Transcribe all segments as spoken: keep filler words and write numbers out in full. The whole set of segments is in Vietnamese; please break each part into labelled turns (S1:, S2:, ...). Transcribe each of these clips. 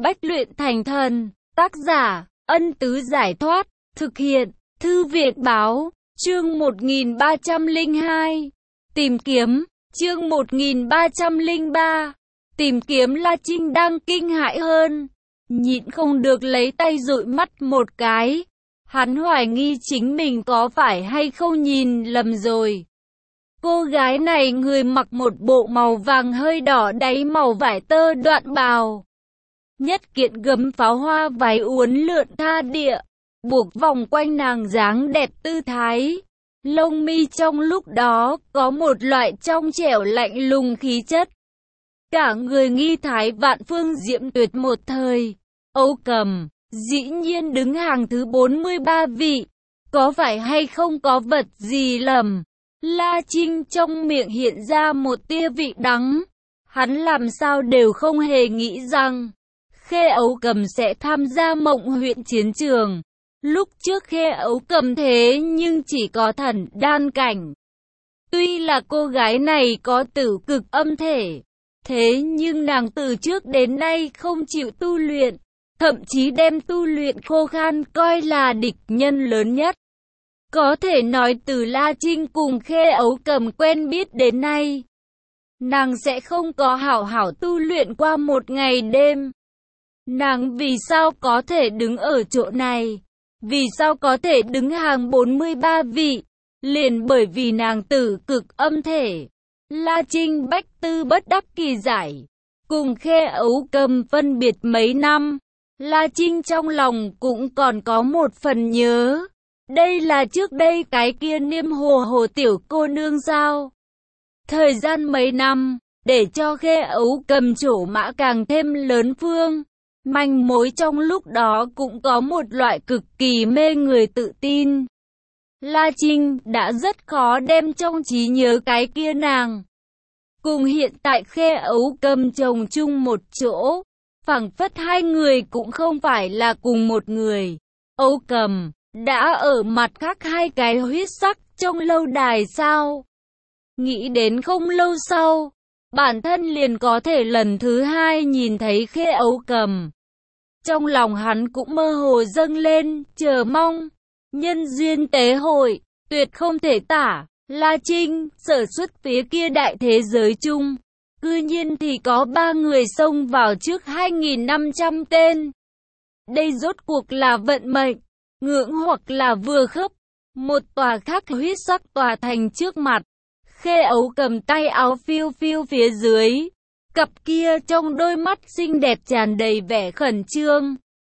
S1: Bách luyện thành thần. Tác giả, Ân Tứ Giải Thoát. Thực hiện, Thư viện Báo. Chương một nghìn ba trăm lẻ hai. Tìm kiếm. Chương một nghìn ba trăm lẻ ba. Tìm kiếm. La Trinh đang kinh hãi hơn, nhịn không được lấy tay dụi mắt một cái. Hắn hoài nghi chính mình có phải hay không nhìn lầm rồi. Cô gái này người mặc một bộ màu vàng hơi đỏ đáy màu vải tơ đoạn bào. Nhất kiện gấm pháo hoa váy uốn lượn tha địa, buộc vòng quanh nàng dáng đẹp tư thái. Lông mi trong lúc đó có một loại trong trẻo lạnh lùng khí chất. Cả người nghi thái vạn phương diễm tuyệt một thời. Âu Cầm, dĩ nhiên đứng hàng thứ bốn mươi ba vị. Có phải hay không có vật gì lầm? La Trinh trong miệng hiện ra một tia vị đắng. Hắn làm sao đều không hề nghĩ rằng Khê Ấu Cầm sẽ tham gia Mộng huyện chiến trường. Lúc trước Khê Ấu Cầm thế nhưng chỉ có thần đan cảnh. Tuy là cô gái này có tử cực âm thể, thế nhưng nàng từ trước đến nay không chịu tu luyện, thậm chí đem tu luyện khô khan coi là địch nhân lớn nhất. Có thể nói từ La Trinh cùng Khê Ấu Cầm quen biết đến nay, nàng sẽ không có hảo hảo tu luyện qua một ngày đêm. Nàng vì sao có thể đứng ở chỗ này? Vì sao có thể đứng hàng bốn mươi ba vị? Liền bởi vì nàng tử cực âm thể. La Trinh bách tư bất đắc kỳ giải. Cùng Khê Ấu Cầm phân biệt mấy năm, La Trinh trong lòng cũng còn có một phần nhớ. Đây là trước đây cái kia niêm hồ hồ tiểu cô nương sao? Thời gian mấy năm, để cho Khê Ấu Cầm trổ mã càng thêm lớn phương. Manh mối trong lúc đó cũng có một loại cực kỳ mê người tự tin. La Trinh đã rất khó đem trong trí nhớ cái kia nàng cùng hiện tại Khê Ấu Cầm chồng chung một chỗ, phảng phất hai người cũng không phải là cùng một người. Ấu Cầm đã ở mặt khác hai cái huyết sắc trong lâu đài sao? Nghĩ đến không lâu sau, bản thân liền có thể lần thứ hai nhìn thấy Khê Ấu Cầm. Trong lòng hắn cũng mơ hồ dâng lên, chờ mong. Nhân duyên tế hội, tuyệt không thể tả. La Trinh, sở xuất phía kia đại thế giới chung, cư nhiên thì có ba người xông vào trước hai nghìn năm trăm tên. Đây rốt cuộc là vận mệnh, ngưỡng hoặc là vừa khớp. Một tòa khác huyết sắc tòa thành trước mặt. Khê Ấu Cầm tay áo phiêu phiêu phía dưới. Cặp kia trong đôi mắt xinh đẹp tràn đầy vẻ khẩn trương.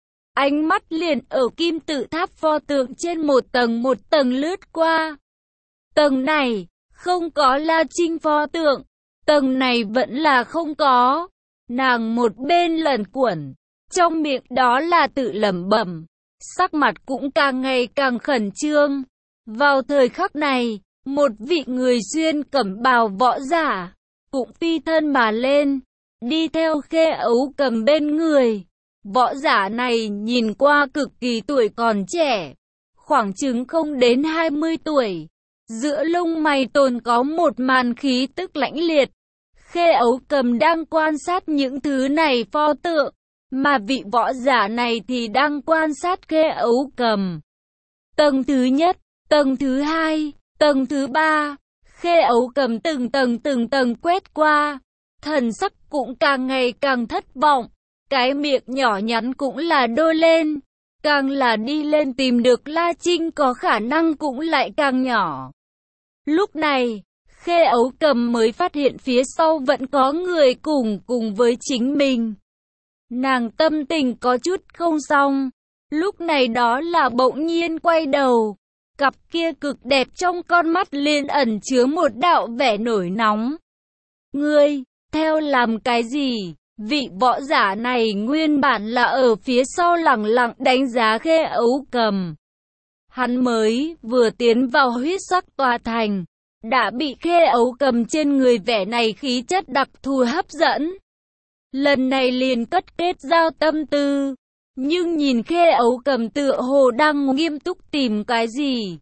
S1: Ánh mắt liền ở kim tự tháp pho tượng trên một tầng một tầng lướt qua. Tầng này, không có La Trinh pho tượng. Tầng này vẫn là không có. Nàng một bên lẩn quẩn, trong miệng đó là tự lẩm bẩm. Sắc mặt cũng càng ngày càng khẩn trương. Vào thời khắc này, một vị người xuyên cẩm bào võ giả cũng phi thân mà lên, đi theo Khê Ấu Cầm bên người. Võ giả này nhìn qua cực kỳ tuổi còn trẻ, khoảng chừng không đến hai mươi tuổi. Giữa lông mày tồn có một màn khí tức lãnh liệt. Khê Ấu Cầm đang quan sát những thứ này pho tượng, mà vị võ giả này thì đang quan sát Khê Ấu Cầm. Tầng thứ nhất, tầng thứ hai, tầng thứ ba. Khê Ấu Cầm từng tầng từng tầng quét qua, thần sắc cũng càng ngày càng thất vọng, cái miệng nhỏ nhắn cũng là đô lên, càng là đi lên tìm được La Trinh có khả năng cũng lại càng nhỏ. Lúc này, Khê Ấu Cầm mới phát hiện phía sau vẫn có người cùng cùng với chính mình. Nàng tâm tình có chút không xong, lúc này đó là bỗng nhiên quay đầu. Cặp kia cực đẹp trong con mắt liền ẩn chứa một đạo vẻ nổi nóng. Ngươi, theo làm cái gì? Vị võ giả này nguyên bản là ở phía sau lẳng lặng đánh giá Khê Ấu Cầm. Hắn mới vừa tiến vào huyết sắc tòa thành, đã bị Khê Ấu Cầm trên người vẻ này khí chất đặc thù hấp dẫn. Lần này liền cất kết giao tâm tư. Nhưng nhìn Khê Ấu Cầm tựa hồ đang nghiêm túc tìm cái gì.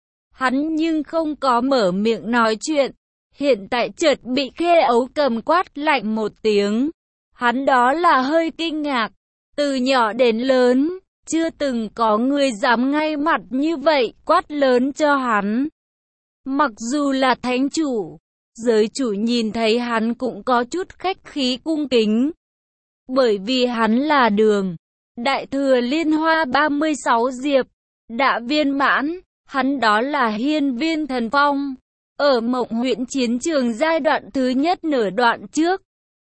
S1: Hắn nhưng không có mở miệng nói chuyện. Hiện tại chợt bị Khê Ấu Cầm quát lạnh một tiếng. Hắn đó là hơi kinh ngạc. Từ nhỏ đến lớn, chưa từng có người dám ngay mặt như vậy quát lớn cho hắn. Mặc dù là thánh chủ, giới chủ nhìn thấy hắn cũng có chút khách khí cung kính. Bởi vì hắn là đường Đại Thừa Liên Hoa ba mươi sáu diệp, đã viên mãn, hắn đó là Hiên Viên Thần Phong. Ở Mộng Huyễn chiến trường giai đoạn thứ nhất nửa đoạn trước,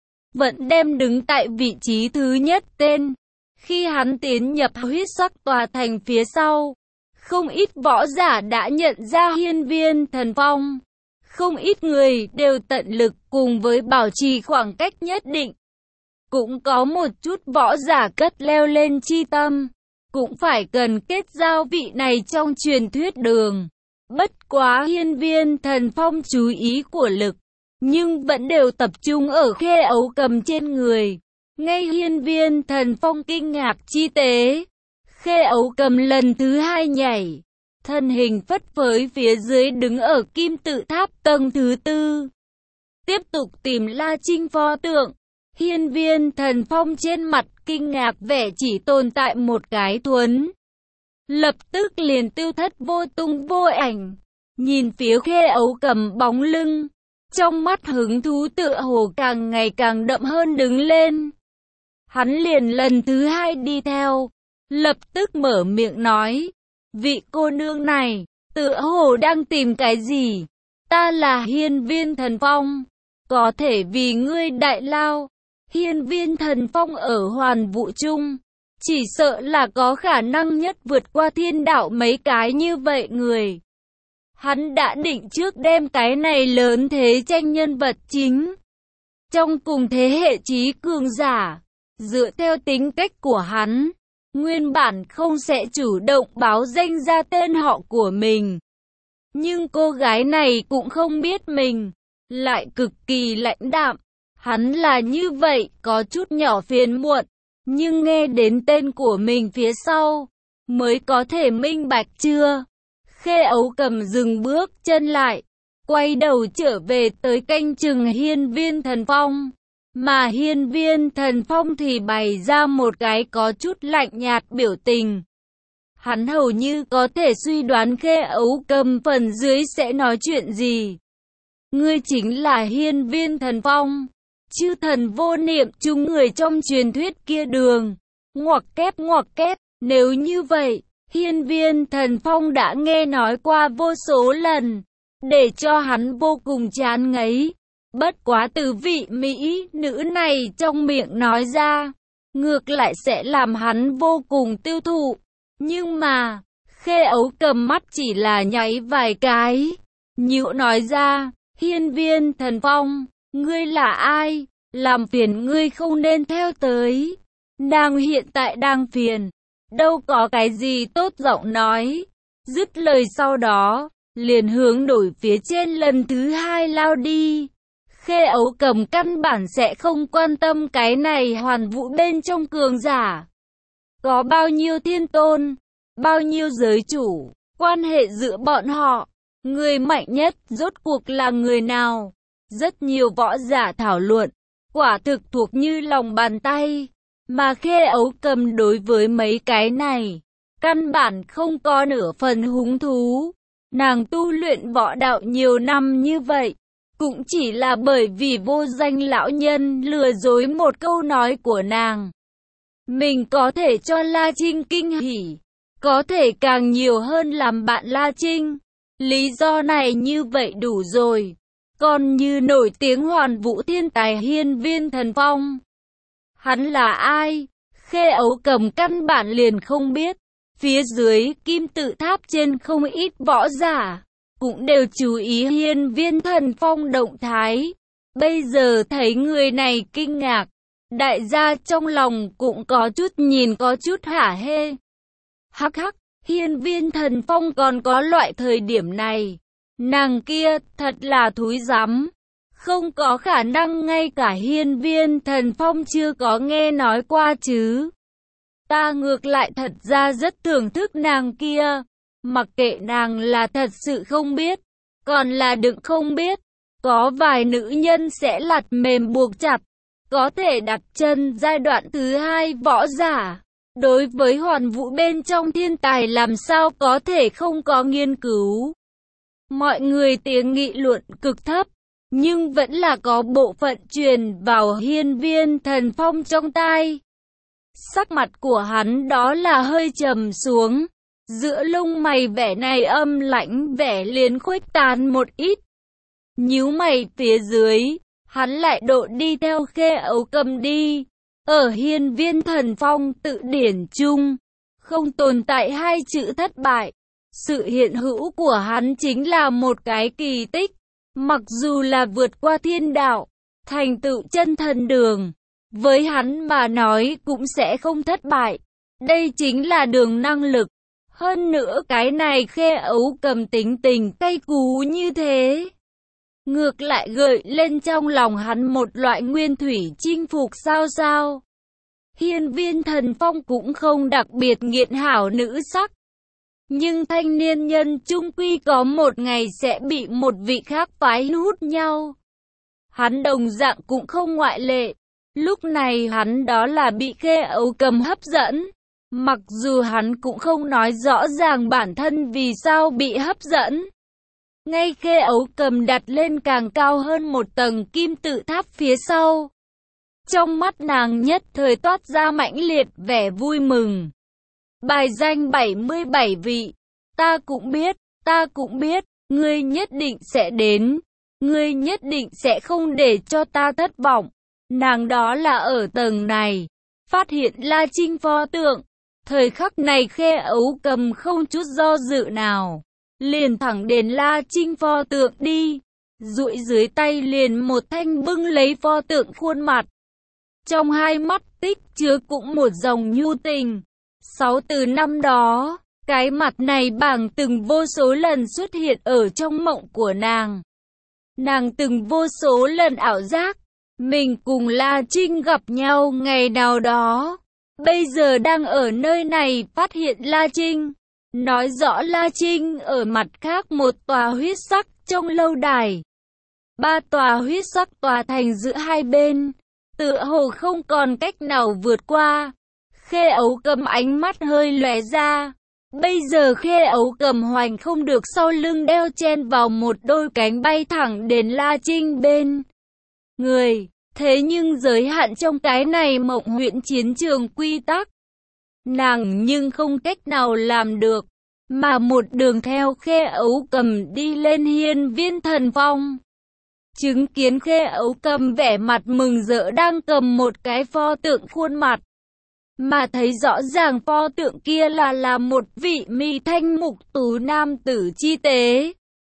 S1: vẫn đem đứng tại vị trí thứ nhất tên. Khi hắn tiến nhập huyết sắc tòa thành phía sau, không ít võ giả đã nhận ra Hiên Viên Thần Phong. Không ít người đều tận lực cùng với bảo trì khoảng cách nhất định. Cũng có một chút võ giả cất leo lên chi tâm, cũng phải cần kết giao vị này trong truyền thuyết đường. Bất quá Hiên Viên Thần Phong chú ý của lực, nhưng vẫn đều tập trung ở Khê Ấu Cầm trên người. Ngay Hiên Viên Thần Phong kinh ngạc chi tế, Khê Ấu Cầm lần thứ hai nhảy, thân hình phất phới phía dưới đứng ở kim tự tháp tầng thứ tư. Tiếp tục tìm La Trinh pho tượng. Hiên Viên Thần Phong trên mặt kinh ngạc vẻ chỉ tồn tại một cái thuấn. Lập tức liền tiêu thất vô tung vô ảnh. Nhìn phía Khê Ấu Cầm bóng lưng, trong mắt hứng thú tựa hồ càng ngày càng đậm hơn đứng lên. Hắn liền lần thứ hai đi theo, lập tức mở miệng nói, vị cô nương này, tựa hồ đang tìm cái gì? Ta là Hiên Viên Thần Phong, có thể vì ngươi đại lao. Hiên Viên Thần Phong ở hoàn vũ trung, chỉ sợ là có khả năng nhất vượt qua thiên đạo mấy cái như vậy người. Hắn đã định trước đem cái này lớn thế tranh nhân vật chính trong cùng thế hệ trí cường giả. Dựa theo tính cách của hắn, nguyên bản không sẽ chủ động báo danh ra tên họ của mình. Nhưng cô gái này cũng không biết mình, lại cực kỳ lãnh đạm. Hắn là như vậy, có chút nhỏ phiền muộn, nhưng nghe đến tên của mình phía sau, mới có thể minh bạch chưa? Khê Ấu Cầm dừng bước chân lại, quay đầu trở về tới canh chừng Hiên Viên Thần Phong. Mà Hiên Viên Thần Phong thì bày ra một cái có chút lạnh nhạt biểu tình. Hắn hầu như có thể suy đoán Khê Ấu Cầm phần dưới sẽ nói chuyện gì. Ngươi chính là Hiên Viên Thần Phong, chư thần vô niệm chúng người trong truyền thuyết kia đường. Ngoặc kép ngoặc kép, nếu như vậy, Hiên Viên Thần Phong đã nghe nói qua vô số lần, để cho hắn vô cùng chán ngấy. Bất quá từ vị mỹ nữ này trong miệng nói ra, ngược lại sẽ làm hắn vô cùng tiêu thụ. Nhưng mà, Khê Ấu Cầm mắt chỉ là nháy vài cái, nhịu nói ra, Hiên Viên Thần Phong, ngươi là ai? Làm phiền ngươi không nên theo tới. Nàng hiện tại đang phiền, đâu có cái gì tốt giọng nói. Dứt lời sau đó, liền hướng đổi phía trên lần thứ hai lao đi. Khê Ấu Cầm căn bản sẽ không quan tâm cái này hoàn vũ bên trong cường giả. Có bao nhiêu thiên tôn, bao nhiêu giới chủ, quan hệ giữa bọn họ, người mạnh nhất rốt cuộc là người nào? Rất nhiều võ giả thảo luận, quả thực thuộc như lòng bàn tay. Mà Khê Ấu Cầm đối với mấy cái này, căn bản không có nửa phần hứng thú. Nàng tu luyện võ đạo nhiều năm như vậy, cũng chỉ là bởi vì vô danh lão nhân lừa dối một câu nói của nàng. Mình có thể cho La Trinh kinh hỉ, có thể càng nhiều hơn làm bạn La Trinh. Lý do này như vậy đủ rồi. Còn như nổi tiếng hoàn vũ thiên tài Hiên Viên Thần Phong, hắn là ai? Khê Ấu Cầm căn bản liền không biết. Phía dưới kim tự tháp trên không ít võ giả cũng đều chú ý Hiên Viên Thần Phong động thái. Bây giờ thấy người này kinh ngạc, đại gia trong lòng cũng có chút nhìn có chút hả hê. Hắc hắc, Hiên Viên Thần Phong còn có loại thời điểm này. Nàng kia thật là thúi rắm. Không có khả năng ngay cả Hiên Viên Thần Phong chưa có nghe nói qua chứ. Ta ngược lại thật ra rất thưởng thức nàng kia. Mặc kệ nàng là thật sự không biết, còn là đừng không biết. Có vài nữ nhân sẽ lặt mềm buộc chặt, có thể đặt chân giai đoạn thứ hai võ giả. Đối với hoàn vũ bên trong thiên tài làm sao có thể không có nghiên cứu. Mọi người tiếng nghị luận cực thấp, nhưng vẫn là có bộ phận truyền vào Hiên Viên Thần Phong trong tai. Sắc mặt của hắn đó là hơi trầm xuống, giữa lông mày vẻ này âm lãnh vẻ liền khuếch tán một ít. Nhíu mày phía dưới, hắn lại độ đi theo Khê Ấu Cầm đi. Ở Hiên Viên Thần Phong tự điển chung, không tồn tại hai chữ thất bại. Sự hiện hữu của hắn chính là một cái kỳ tích. Mặc dù là vượt qua thiên đạo, thành tựu chân thần đường, với hắn mà nói cũng sẽ không thất bại. Đây chính là đường năng lực. Hơn nữa cái này Khê Ấu Cầm tính tình cay cú như thế, ngược lại gợi lên trong lòng hắn một loại nguyên thủy chinh phục sao sao. Hiên Viên Thần Phong cũng không đặc biệt nghiện hảo nữ sắc. Nhưng thanh niên nhân chung quy có một ngày sẽ bị một vị khác phái hút nhau. Hắn đồng dạng cũng không ngoại lệ. Lúc này hắn đó là bị Khê Ấu Cầm hấp dẫn. Mặc dù hắn cũng không nói rõ ràng bản thân vì sao bị hấp dẫn. Ngay Khê Ấu Cầm đặt lên càng cao hơn một tầng kim tự tháp phía sau. Trong mắt nàng nhất thời toát ra mãnh liệt vẻ vui mừng. Bài danh bảy mươi bảy vị. Ta cũng biết, ta cũng biết, ngươi nhất định sẽ đến. Ngươi nhất định sẽ không để cho ta thất vọng. Nàng đó là ở tầng này. Phát hiện La Trinh pho tượng. Thời khắc này Khê Ấu Cầm không chút do dự nào. Liền thẳng đến La Trinh pho tượng đi. Duỗi dưới tay liền một thanh bưng lấy pho tượng khuôn mặt. Trong hai mắt tích chứa cũng một dòng nhu tình. Sáu từ năm đó, cái mặt này bảng từng vô số lần xuất hiện ở trong mộng của nàng. Nàng từng vô số lần ảo giác, mình cùng La Trinh gặp nhau ngày nào đó. Bây giờ đang ở nơi này phát hiện La Trinh. Nói rõ La Trinh ở mặt khác một tòa huyết sắc trong lâu đài. Ba tòa huyết sắc tòa thành giữa hai bên, tựa hồ không còn cách nào vượt qua. Khê Ấu Cầm ánh mắt hơi lóe ra. Bây giờ Khê Ấu Cầm hoành không được sau lưng đeo chen vào một đôi cánh bay thẳng đến La Trinh bên người. Thế nhưng giới hạn trong cái này mộng huyễn chiến trường quy tắc, nàng nhưng không cách nào làm được. Mà một đường theo Khê Ấu Cầm đi lên Hiên Viên Thần Phong. Chứng kiến Khê Ấu Cầm vẻ mặt mừng rỡ đang cầm một cái pho tượng khuôn mặt. Mà thấy rõ ràng pho tượng kia là là một vị mi thanh mục tú nam tử chi tế.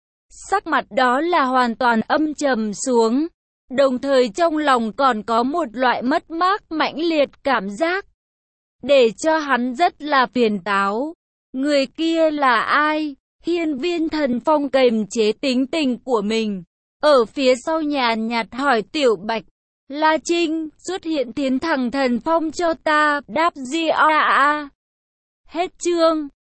S1: Sắc mặt đó là hoàn toàn âm trầm xuống. Đồng thời trong lòng còn có một loại mất mát mãnh liệt cảm giác. Để cho hắn rất là phiền táo. Người kia là ai? Hiên Viên Thần Phong kềm chế tính tình của mình. Ở phía sau nhàn nhạt hỏi Tiểu Bạch. La Trinh, xuất hiện tiến thẳng thần phong cho ta, đáp gì a a. Hết chương.